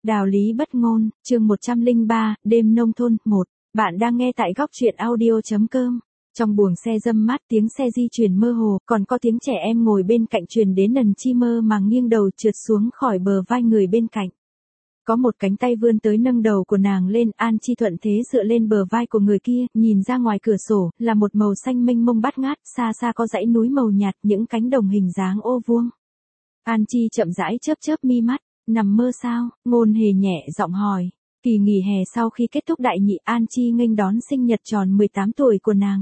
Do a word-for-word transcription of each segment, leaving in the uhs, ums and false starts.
Đạo lý bất ngôn, chương một trăm lẻ ba, đêm nông thôn, một. Bạn đang nghe tại góc truyện audio chấm com. Trong buồng xe râm mát tiếng xe di chuyển mơ hồ, còn có tiếng trẻ em ngồi bên cạnh truyền đến nần chi mơ màng nghiêng đầu trượt xuống khỏi bờ vai người bên cạnh. Có một cánh tay vươn tới nâng đầu của nàng lên, An Chi thuận thế dựa lên bờ vai của người kia, nhìn ra ngoài cửa sổ, là một màu xanh mênh mông bát ngát, xa xa có dãy núi màu nhạt, những cánh đồng hình dáng ô vuông. An Chi chậm rãi chớp chớp mi mắt. Nằm mơ sao? Ngôn Hề nhẹ giọng hỏi. Kỳ nghỉ hè sau khi kết thúc đại nhị, An Chi nghênh đón sinh nhật tròn mười tám tuổi của nàng.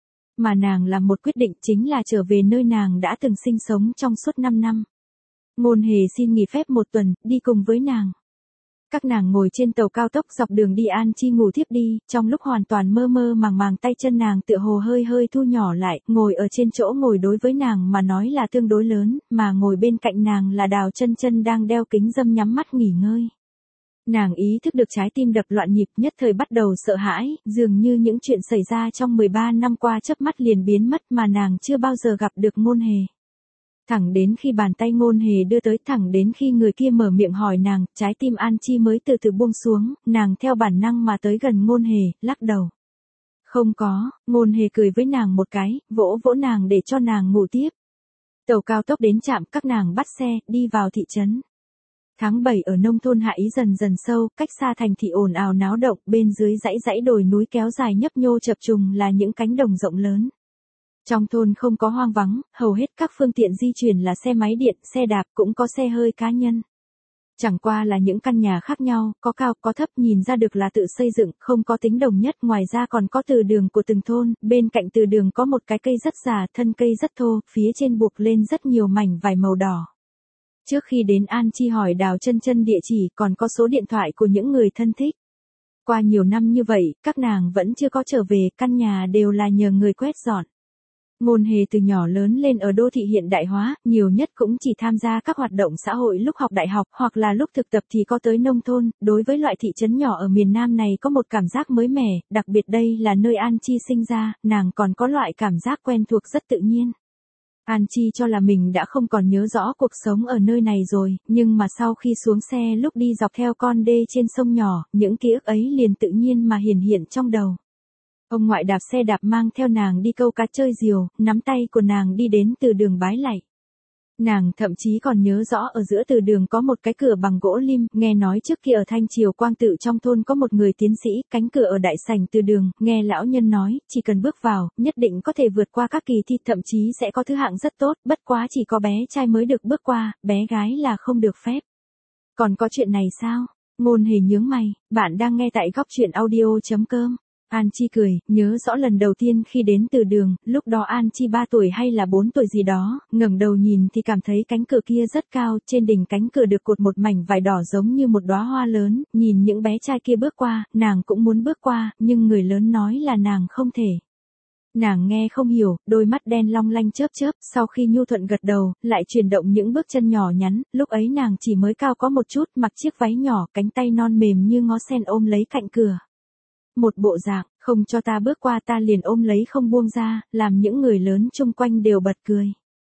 Mà nàng làm một quyết định, chính là trở về nơi nàng đã từng sinh sống trong suốt năm năm. Ngôn Hề xin nghỉ phép một tuần, đi cùng với nàng. Các nàng ngồi trên tàu cao tốc dọc đường đi, An Chi ngủ thiếp đi, trong lúc hoàn toàn mơ mơ màng màng tay chân nàng tựa hồ hơi hơi thu nhỏ lại, ngồi ở trên chỗ ngồi đối với nàng mà nói là tương đối lớn, mà ngồi bên cạnh nàng là Đào Chân Chân đang đeo kính râm nhắm mắt nghỉ ngơi. Nàng ý thức được trái tim đập loạn nhịp, nhất thời bắt đầu sợ hãi, dường như những chuyện xảy ra trong mười ba năm qua chớp mắt liền biến mất mà nàng chưa bao giờ gặp được Ngôn Hề. Thẳng đến khi bàn tay Ngôn Hề đưa tới, thẳng đến khi người kia mở miệng hỏi nàng, trái tim An Chi mới từ từ buông xuống, nàng theo bản năng mà tới gần Ngôn Hề, lắc đầu. Không có, Ngôn Hề cười với nàng một cái, vỗ vỗ nàng để cho nàng ngủ tiếp. Tàu cao tốc đến trạm, các nàng bắt xe, đi vào thị trấn. Tháng bảy ở nông thôn hạ ý dần dần sâu, cách xa thành thị ồn ào náo động, bên dưới dãy dãy đồi núi kéo dài nhấp nhô chập trùng là những cánh đồng rộng lớn. Trong thôn không có hoang vắng, hầu hết các phương tiện di chuyển là xe máy điện, xe đạp, cũng có xe hơi cá nhân. Chẳng qua là những căn nhà khác nhau, có cao, có thấp, nhìn ra được là tự xây dựng, không có tính đồng nhất, ngoài ra còn có từ đường của từng thôn, bên cạnh từ đường có một cái cây rất già, thân cây rất thô, phía trên buộc lên rất nhiều mảnh vải màu đỏ. Trước khi đến, An Chi hỏi Đào Chân Chân địa chỉ, còn có số điện thoại của những người thân thích. Qua nhiều năm như vậy, các nàng vẫn chưa có trở về, căn nhà đều là nhờ người quét dọn. Ngôn Hề từ nhỏ lớn lên ở đô thị hiện đại hóa, nhiều nhất cũng chỉ tham gia các hoạt động xã hội lúc học đại học, hoặc là lúc thực tập thì có tới nông thôn, đối với loại thị trấn nhỏ ở miền Nam này có một cảm giác mới mẻ, đặc biệt đây là nơi An Chi sinh ra, nàng còn có loại cảm giác quen thuộc rất tự nhiên. An Chi cho là mình đã không còn nhớ rõ cuộc sống ở nơi này rồi, nhưng mà sau khi xuống xe lúc đi dọc theo con đê trên sông nhỏ, những ký ức ấy liền tự nhiên mà hiển hiện trong đầu. Ông ngoại đạp xe đạp mang theo nàng đi câu cá chơi diều, nắm tay của nàng đi đến từ đường bái lạy. Nàng thậm chí còn nhớ rõ ở giữa từ đường có một cái cửa bằng gỗ lim, nghe nói trước kia ở Thanh Triều Quang Tự trong thôn có một người tiến sĩ, cánh cửa ở đại sảnh từ đường, nghe lão nhân nói, chỉ cần bước vào, nhất định có thể vượt qua các kỳ thi, thậm chí sẽ có thứ hạng rất tốt, bất quá chỉ có bé trai mới được bước qua, bé gái là không được phép. Còn có chuyện này sao? Ngôn Hề nhướng mày, bạn đang nghe tại góc truyện audio chấm com. An Chi cười, nhớ rõ lần đầu tiên khi đến từ đường, lúc đó An Chi ba tuổi hay là bốn tuổi gì đó, ngẩng đầu nhìn thì cảm thấy cánh cửa kia rất cao, trên đỉnh cánh cửa được cột một mảnh vải đỏ giống như một đóa hoa lớn, nhìn những bé trai kia bước qua, nàng cũng muốn bước qua, nhưng người lớn nói là nàng không thể. Nàng nghe không hiểu, đôi mắt đen long lanh chớp chớp, sau khi nhu thuận gật đầu, lại chuyển động những bước chân nhỏ nhắn, lúc ấy nàng chỉ mới cao có một chút, mặc chiếc váy nhỏ, cánh tay non mềm như ngó sen ôm lấy cạnh cửa. Một bộ dạng, không cho ta bước qua ta liền ôm lấy không buông ra, làm những người lớn chung quanh đều bật cười.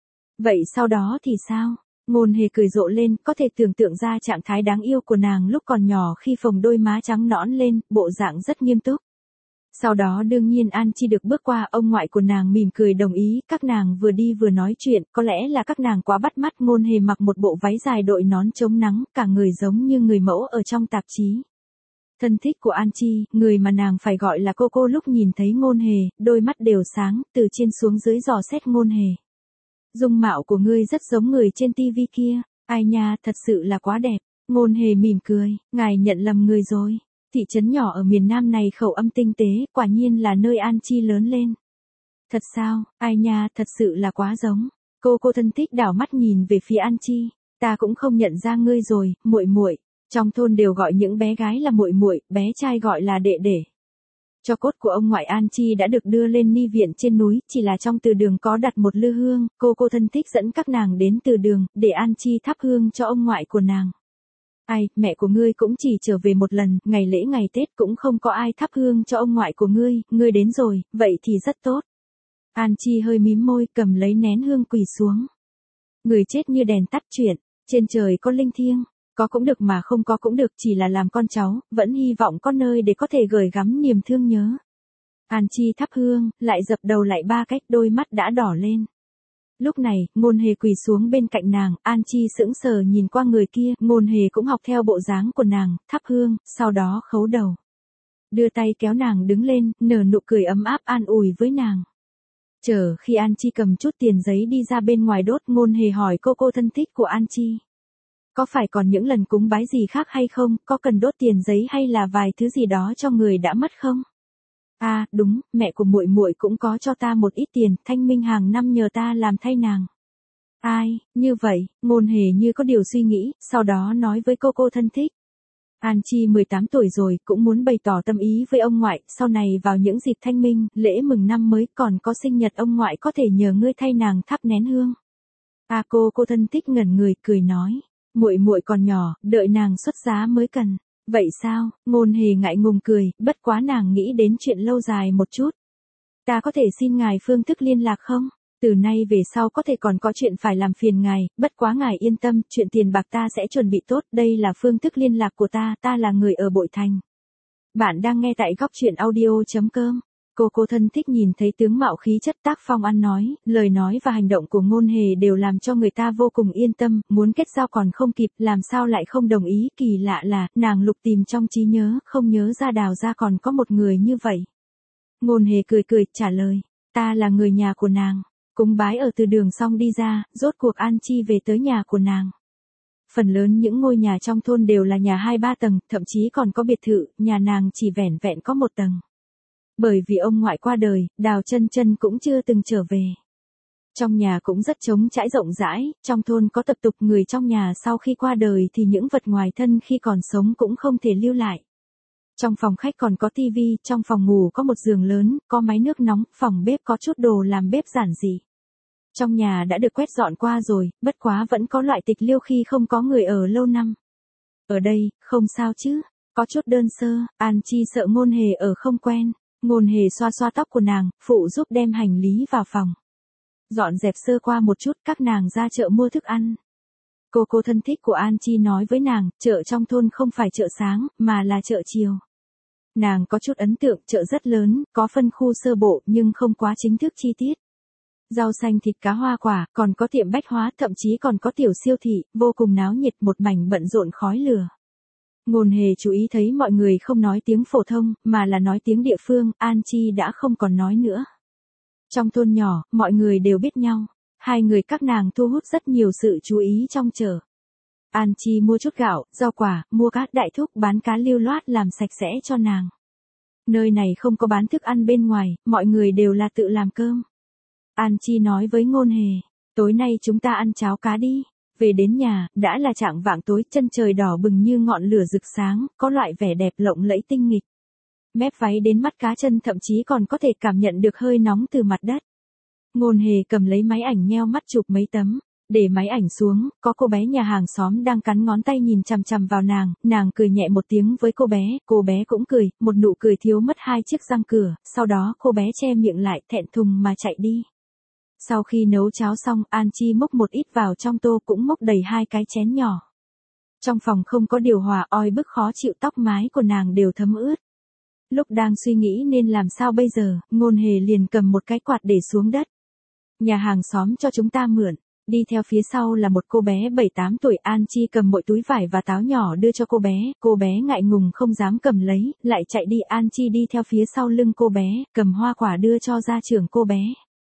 Vậy sau đó thì sao? Ngôn Hề cười rộ lên, có thể tưởng tượng ra trạng thái đáng yêu của nàng lúc còn nhỏ khi phồng đôi má trắng nõn lên, bộ dạng rất nghiêm túc. Sau đó đương nhiên An Chi được bước qua, ông ngoại của nàng mỉm cười đồng ý, các nàng vừa đi vừa nói chuyện, có lẽ là các nàng quá bắt mắt. Ngôn Hề mặc một bộ váy dài đội nón chống nắng, cả người giống như người mẫu ở trong tạp chí. Thân thích của An Chi, người mà nàng phải gọi là cô cô lúc nhìn thấy Ngôn Hề, đôi mắt đều sáng, từ trên xuống dưới dò xét Ngôn Hề. Dung mạo của ngươi rất giống người trên tivi kia, ai nha, thật sự là quá đẹp. Ngôn Hề mỉm cười, ngài nhận lầm người rồi. Thị trấn nhỏ ở miền Nam này khẩu âm tinh tế, quả nhiên là nơi An Chi lớn lên. Thật sao, ai nha, thật sự là quá giống. Cô cô thân thích đảo mắt nhìn về phía An Chi, ta cũng không nhận ra ngươi rồi, muội muội. Trong thôn đều gọi những bé gái là muội muội, bé trai gọi là đệ đệ. Tro cốt của ông ngoại An Chi đã được đưa lên ni viện trên núi, chỉ là trong từ đường có đặt một lư hương, cô cô thân thích dẫn các nàng đến từ đường, để An Chi thắp hương cho ông ngoại của nàng. Ai, mẹ của ngươi cũng chỉ trở về một lần, ngày lễ ngày Tết cũng không có ai thắp hương cho ông ngoại của ngươi, ngươi đến rồi, vậy thì rất tốt. An Chi hơi mím môi, cầm lấy nén hương quỳ xuống. Người chết như đèn tắt chuyện, trên trời có linh thiêng. Có cũng được mà không có cũng được, chỉ là làm con cháu, vẫn hy vọng có nơi để có thể gửi gắm niềm thương nhớ. An Chi thắp hương, lại dập đầu lại ba cách, đôi mắt đã đỏ lên. Lúc này, Ngôn Hề quỳ xuống bên cạnh nàng, An Chi sững sờ nhìn qua người kia, Ngôn Hề cũng học theo bộ dáng của nàng, thắp hương, sau đó khấu đầu. Đưa tay kéo nàng đứng lên, nở nụ cười ấm áp an ủi với nàng. Chờ khi An Chi cầm chút tiền giấy đi ra bên ngoài đốt, Ngôn Hề hỏi cô cô thân thích của An Chi. Có phải còn những lần cúng bái gì khác hay không, có cần đốt tiền giấy hay là vài thứ gì đó cho người đã mất không? À, đúng, mẹ của muội muội cũng có cho ta một ít tiền, thanh minh hàng năm nhờ ta làm thay nàng. Ai, như vậy, Ngôn Hề như có điều suy nghĩ, sau đó nói với cô cô thân thích. An Chi mười tám tuổi rồi, cũng muốn bày tỏ tâm ý với ông ngoại, sau này vào những dịp thanh minh, lễ mừng năm mới còn có sinh nhật ông ngoại có thể nhờ ngươi thay nàng thắp nén hương. À cô cô thân thích ngẩn người cười nói, muội muội còn nhỏ, đợi nàng xuất giá mới cần. Vậy sao? Ngôn Hề ngại ngùng cười, bất quá nàng nghĩ đến chuyện lâu dài một chút. Ta có thể xin ngài phương thức liên lạc không? Từ nay về sau có thể còn có chuyện phải làm phiền ngài, bất quá ngài yên tâm, chuyện tiền bạc ta sẽ chuẩn bị tốt, đây là phương thức liên lạc của ta, ta là người ở Bội Thành. Bạn đang nghe tại góc truyện audio.com. Cô cô thân thích nhìn thấy tướng mạo khí chất tác phong ăn nói, lời nói và hành động của Ngôn Hề đều làm cho người ta vô cùng yên tâm, muốn kết giao còn không kịp, làm sao lại không đồng ý, kỳ lạ là, nàng lục tìm trong trí nhớ, không nhớ ra đào ra còn có một người như vậy. Ngôn Hề cười cười, trả lời, ta là người nhà của nàng, cúng bái ở từ đường xong đi ra, rốt cuộc An Chi về tới nhà của nàng. Phần lớn những ngôi nhà trong thôn đều là nhà hai ba tầng, thậm chí còn có biệt thự, nhà nàng chỉ vẻn vẹn có một tầng. Bởi vì ông ngoại qua đời, Đào Chân Chân cũng chưa từng trở về. Trong nhà cũng rất trống trải rộng rãi, trong thôn có tập tục người trong nhà sau khi qua đời thì những vật ngoài thân khi còn sống cũng không thể lưu lại. Trong phòng khách còn có tivi, trong phòng ngủ có một giường lớn, có máy nước nóng, phòng bếp có chút đồ làm bếp giản dị. Trong nhà đã được quét dọn qua rồi, bất quá vẫn có loại tịch liêu khi không có người ở lâu năm. Ở đây, không sao chứ, có chút đơn sơ, An Chi sợ Ngôn Hề ở không quen. Ngôn Hề xoa xoa tóc của nàng, phụ giúp đem hành lý vào phòng. Dọn dẹp sơ qua một chút, các nàng ra chợ mua thức ăn. Cô cô thân thích của An Chi nói với nàng, chợ trong thôn không phải chợ sáng, mà là chợ chiều. Nàng có chút ấn tượng, chợ rất lớn, có phân khu sơ bộ nhưng không quá chính thức chi tiết. Rau xanh thịt cá hoa quả, còn có tiệm bách hóa, thậm chí còn có tiểu siêu thị, vô cùng náo nhiệt, một mảnh bận rộn khói lửa. Ngôn Hề chú ý thấy mọi người không nói tiếng phổ thông, mà là nói tiếng địa phương, An Chi đã không còn nói nữa. Trong thôn nhỏ, mọi người đều biết nhau, hai người các nàng thu hút rất nhiều sự chú ý trong chợ. An Chi mua chút gạo, rau quả, mua cá, đại thúc bán cá lưu loát làm sạch sẽ cho nàng. Nơi này không có bán thức ăn bên ngoài, mọi người đều là tự làm cơm. An Chi nói với Ngôn Hề, tối nay chúng ta ăn cháo cá đi. Về đến nhà, đã là chạng vạng tối, chân trời đỏ bừng như ngọn lửa rực sáng, có loại vẻ đẹp lộng lẫy tinh nghịch. Mép váy đến mắt cá chân thậm chí còn có thể cảm nhận được hơi nóng từ mặt đất. Ngôn Hề cầm lấy máy ảnh nheo mắt chụp mấy tấm, để máy ảnh xuống, có cô bé nhà hàng xóm đang cắn ngón tay nhìn chằm chằm vào nàng, nàng cười nhẹ một tiếng với cô bé, cô bé cũng cười, một nụ cười thiếu mất hai chiếc răng cửa, sau đó cô bé che miệng lại, thẹn thùng mà chạy đi. Sau khi nấu cháo xong, An Chi múc một ít vào trong tô cũng múc đầy hai cái chén nhỏ. Trong phòng không có điều hòa, oi bức khó chịu, tóc mái của nàng đều thấm ướt. Lúc đang suy nghĩ nên làm sao bây giờ, Ngôn Hề liền cầm một cái quạt để xuống đất. Nhà hàng xóm cho chúng ta mượn. Đi theo phía sau là một cô bé bảy tám tuổi, An Chi cầm mỗi túi vải và táo nhỏ đưa cho cô bé, cô bé ngại ngùng không dám cầm lấy, lại chạy đi, An Chi đi theo phía sau lưng cô bé, cầm hoa quả đưa cho gia trưởng cô bé.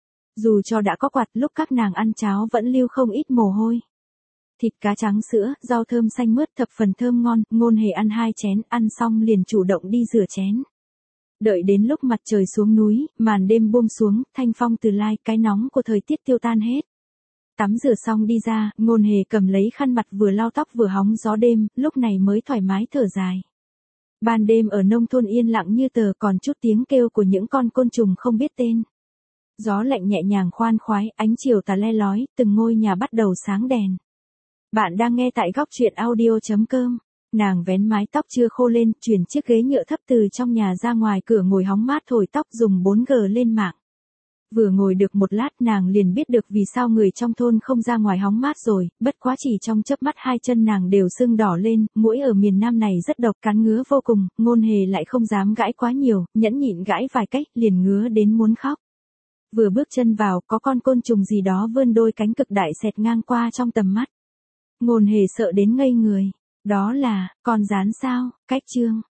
Dù cho đã có quạt, lúc các nàng ăn cháo vẫn lưu không ít mồ hôi. Thịt cá trắng sữa, rau thơm xanh mướt thập phần thơm ngon, Ngôn Hề ăn hai chén, ăn xong liền chủ động đi rửa chén. Đợi đến lúc mặt trời xuống núi, màn đêm buông xuống, thanh phong từ lai, cái nóng của thời tiết tiêu tan hết. Tắm rửa xong đi ra, Ngôn Hề cầm lấy khăn mặt vừa lau tóc vừa hóng gió đêm, lúc này mới thoải mái thở dài. Ban đêm ở nông thôn yên lặng như tờ, còn chút tiếng kêu của những con côn trùng không biết tên. Gió lạnh nhẹ nhàng khoan khoái, ánh chiều tà le lói, từng ngôi nhà bắt đầu sáng đèn. Bạn đang nghe tại góc truyện audio.com. Nàng vén mái tóc chưa khô lên, chuyển chiếc ghế nhựa thấp từ trong nhà ra ngoài cửa ngồi hóng mát thổi tóc, dùng bốn G lên mạng. Vừa ngồi được một lát nàng liền biết được vì sao người trong thôn không ra ngoài hóng mát rồi, bất quá chỉ trong chớp mắt hai chân nàng đều sưng đỏ lên, muỗi ở miền Nam này rất độc cắn ngứa vô cùng, Ngôn Hề lại không dám gãi quá nhiều, nhẫn nhịn gãi vài cách, liền ngứa đến muốn khóc. Vừa bước chân vào, có con côn trùng gì đó vươn đôi cánh cực đại xẹt ngang qua trong tầm mắt. Ngôn Hề sợ đến ngây người. Đó là, con gián sao, cách chương.